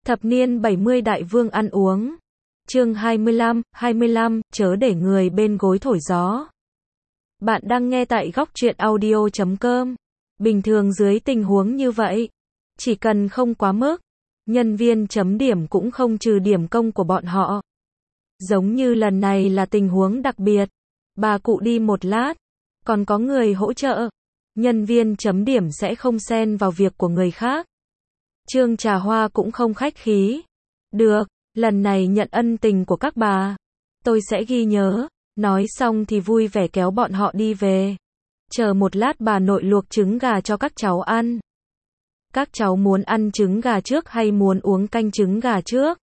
Thập niên 70 đại vương ăn uống. Chương 25, chớ để người bên gối thổi gió. Bạn đang nghe tại góc truyện audio.com. Bình thường dưới tình huống như vậy, chỉ cần không quá mức, nhân viên chấm điểm cũng không trừ điểm công của bọn họ. Giống như lần này là tình huống đặc biệt. Bà cụ đi một lát, còn có người hỗ trợ. Nhân viên chấm điểm sẽ không xen vào việc của người khác. Trương Trà Hoa cũng không khách khí. Được, lần này nhận ân tình của các bà, tôi sẽ ghi nhớ. Nói xong thì vui vẻ kéo bọn họ đi về. Chờ một lát bà nội luộc trứng gà cho các cháu ăn. Các cháu muốn ăn trứng gà trước hay muốn uống canh trứng gà trước?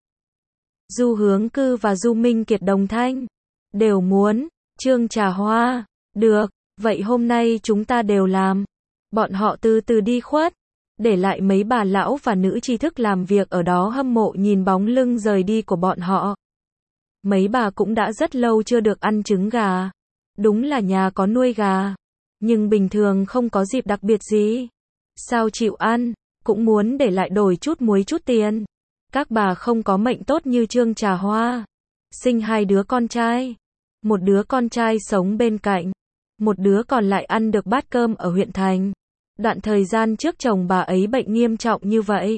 Du Hướng Cư và Du Minh Kiệt đồng thanh. Đều muốn. Trương Trà Hoa. Được, vậy hôm nay chúng ta đều làm. Bọn họ từ từ đi khuất. Để lại mấy bà lão và nữ tri thức làm việc ở đó hâm mộ nhìn bóng lưng rời đi của bọn họ. Mấy bà cũng đã rất lâu chưa được ăn trứng gà. Đúng là nhà có nuôi gà, nhưng bình thường không có dịp đặc biệt gì. Sao chịu ăn, cũng muốn để lại đổi chút muối chút tiền. Các bà không có mệnh tốt như Trương Trà Hoa. Sinh 2 đứa con trai. Một đứa con trai sống bên cạnh, một đứa còn lại ăn được bát cơm ở huyện thành. Đoạn thời gian trước chồng bà ấy bệnh nghiêm trọng như vậy.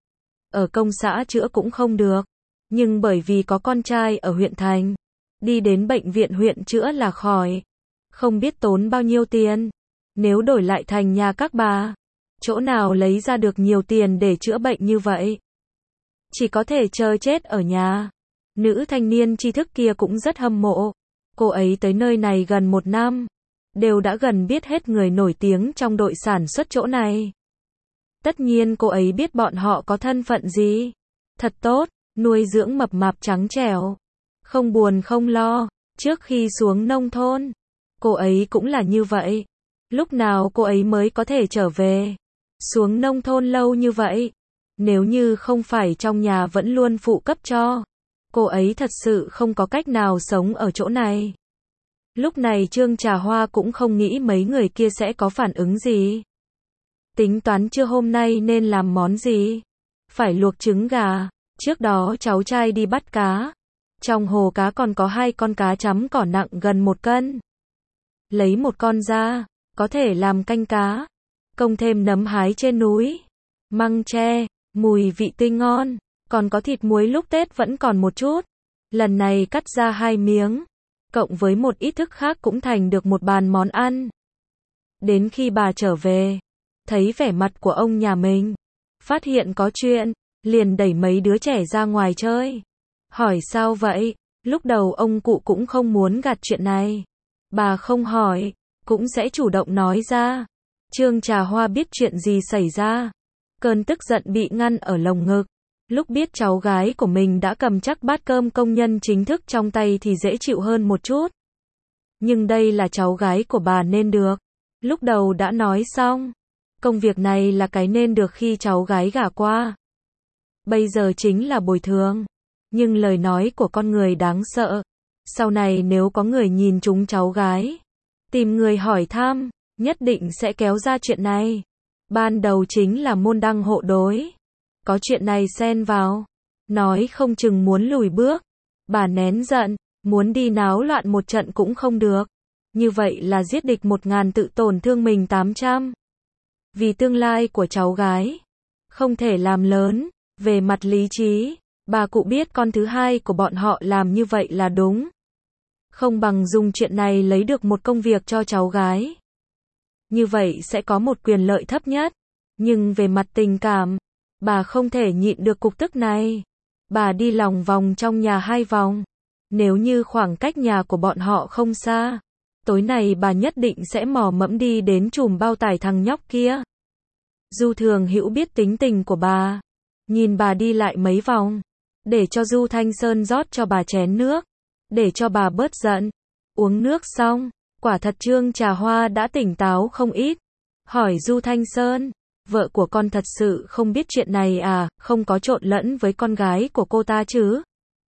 Ở công xã chữa cũng không được. Nhưng bởi vì có con trai ở huyện thành, đi đến bệnh viện huyện chữa là khỏi. Không biết tốn bao nhiêu tiền. Nếu đổi lại thành nhà các bà, chỗ nào lấy ra được nhiều tiền để chữa bệnh như vậy? Chỉ có thể chờ chết ở nhà. Nữ thanh niên tri thức kia cũng rất hâm mộ. Cô ấy tới nơi này gần 1 năm. Đều đã gần biết hết người nổi tiếng trong đội sản xuất chỗ này. Tất nhiên cô ấy biết bọn họ có thân phận gì. Thật tốt, nuôi dưỡng mập mạp trắng trẻo. Không buồn không lo. Trước khi xuống nông thôn, cô ấy cũng là như vậy. Lúc nào cô ấy mới có thể trở về? Xuống nông thôn lâu như vậy. Nếu như không phải trong nhà vẫn luôn phụ cấp cho, cô ấy thật sự không có cách nào sống ở chỗ này. Lúc này Trương Trà Hoa cũng không nghĩ mấy người kia sẽ có phản ứng gì. Tính toán trưa hôm nay nên làm món gì? Phải luộc trứng gà. Trước đó cháu trai đi bắt cá. Trong hồ cá còn có 2 con cá chấm cỏ nặng gần 1 cân. Lấy 1 con ra, có thể làm canh cá. Công thêm nấm hái trên núi, măng tre, mùi vị tươi ngon. Còn có thịt muối lúc Tết vẫn còn một chút. Lần này cắt ra 2 miếng. Cộng với một ít thức khác cũng thành được một bàn món ăn. Đến khi bà trở về, thấy vẻ mặt của ông nhà mình, phát hiện có chuyện, liền đẩy mấy đứa trẻ ra ngoài chơi. Hỏi sao vậy? Lúc đầu ông cụ cũng không muốn gạt chuyện này. Bà không hỏi, cũng sẽ chủ động nói ra. Trương Trà Hoa biết chuyện gì xảy ra. Cơn tức giận bị ngăn ở lồng ngực. Lúc biết cháu gái của mình đã cầm chắc bát cơm công nhân chính thức trong tay thì dễ chịu hơn một chút. Nhưng đây là cháu gái của bà nên được. Lúc đầu đã nói xong. Công việc này là cái nên được khi cháu gái gả qua. Bây giờ chính là bồi thường. Nhưng lời nói của con người đáng sợ. Sau này nếu có người nhìn trúng cháu gái, tìm người hỏi thăm, nhất định sẽ kéo ra chuyện này. Ban đầu chính là môn đăng hộ đối. Có chuyện này xen vào, nói không chừng muốn lùi bước. Bà nén giận, muốn đi náo loạn một trận cũng không được. Như vậy là giết địch 1000 tự tổn thương mình 800. Vì tương lai của cháu gái, không thể làm lớn. Về mặt lý trí, bà cụ biết con thứ hai của bọn họ làm như vậy là đúng. Không bằng dùng chuyện này lấy được một công việc cho cháu gái. Như vậy sẽ có một quyền lợi thấp nhất. Nhưng về mặt tình cảm, bà không thể nhịn được cục tức này. Bà đi lòng vòng trong nhà 2 vòng. Nếu như khoảng cách nhà của bọn họ không xa, tối nay bà nhất định sẽ mò mẫm đi đến chùm bao tải thằng nhóc kia. Du Thường Hữu biết tính tình của bà. Nhìn bà đi lại mấy vòng, để cho Du Thanh Sơn rót cho bà chén nước, để cho bà bớt giận. Uống nước xong, quả thật Trương Trà Hoa đã tỉnh táo không ít. Hỏi Du Thanh Sơn, vợ của con thật sự không biết chuyện này à, không có trộn lẫn với con gái của cô ta chứ?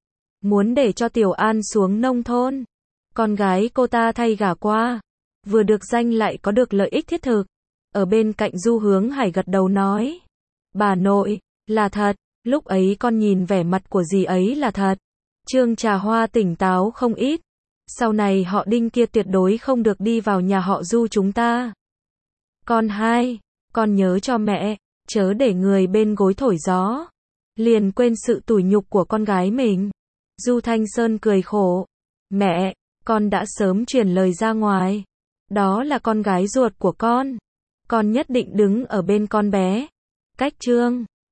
Muốn để cho Tiểu An xuống nông thôn. Con gái cô ta thay gả qua, vừa được danh lại có được lợi ích thiết thực. Ở bên cạnh Du Hướng Hải gật đầu nói, bà nội, là thật, Lúc ấy con nhìn vẻ mặt của dì ấy là thật. Trương Trà Hoa tỉnh táo không ít. Sau này họ Đinh kia tuyệt đối không được đi vào nhà họ Du chúng ta. Con hai, con nhớ cho mẹ, chớ để người bên gối thổi gió. Liền quên sự tủi nhục của con gái mình. Du Thanh Sơn cười khổ. Mẹ, con đã sớm truyền lời ra ngoài. Đó là con gái ruột của con. Con nhất định đứng ở bên con bé. Cách Trương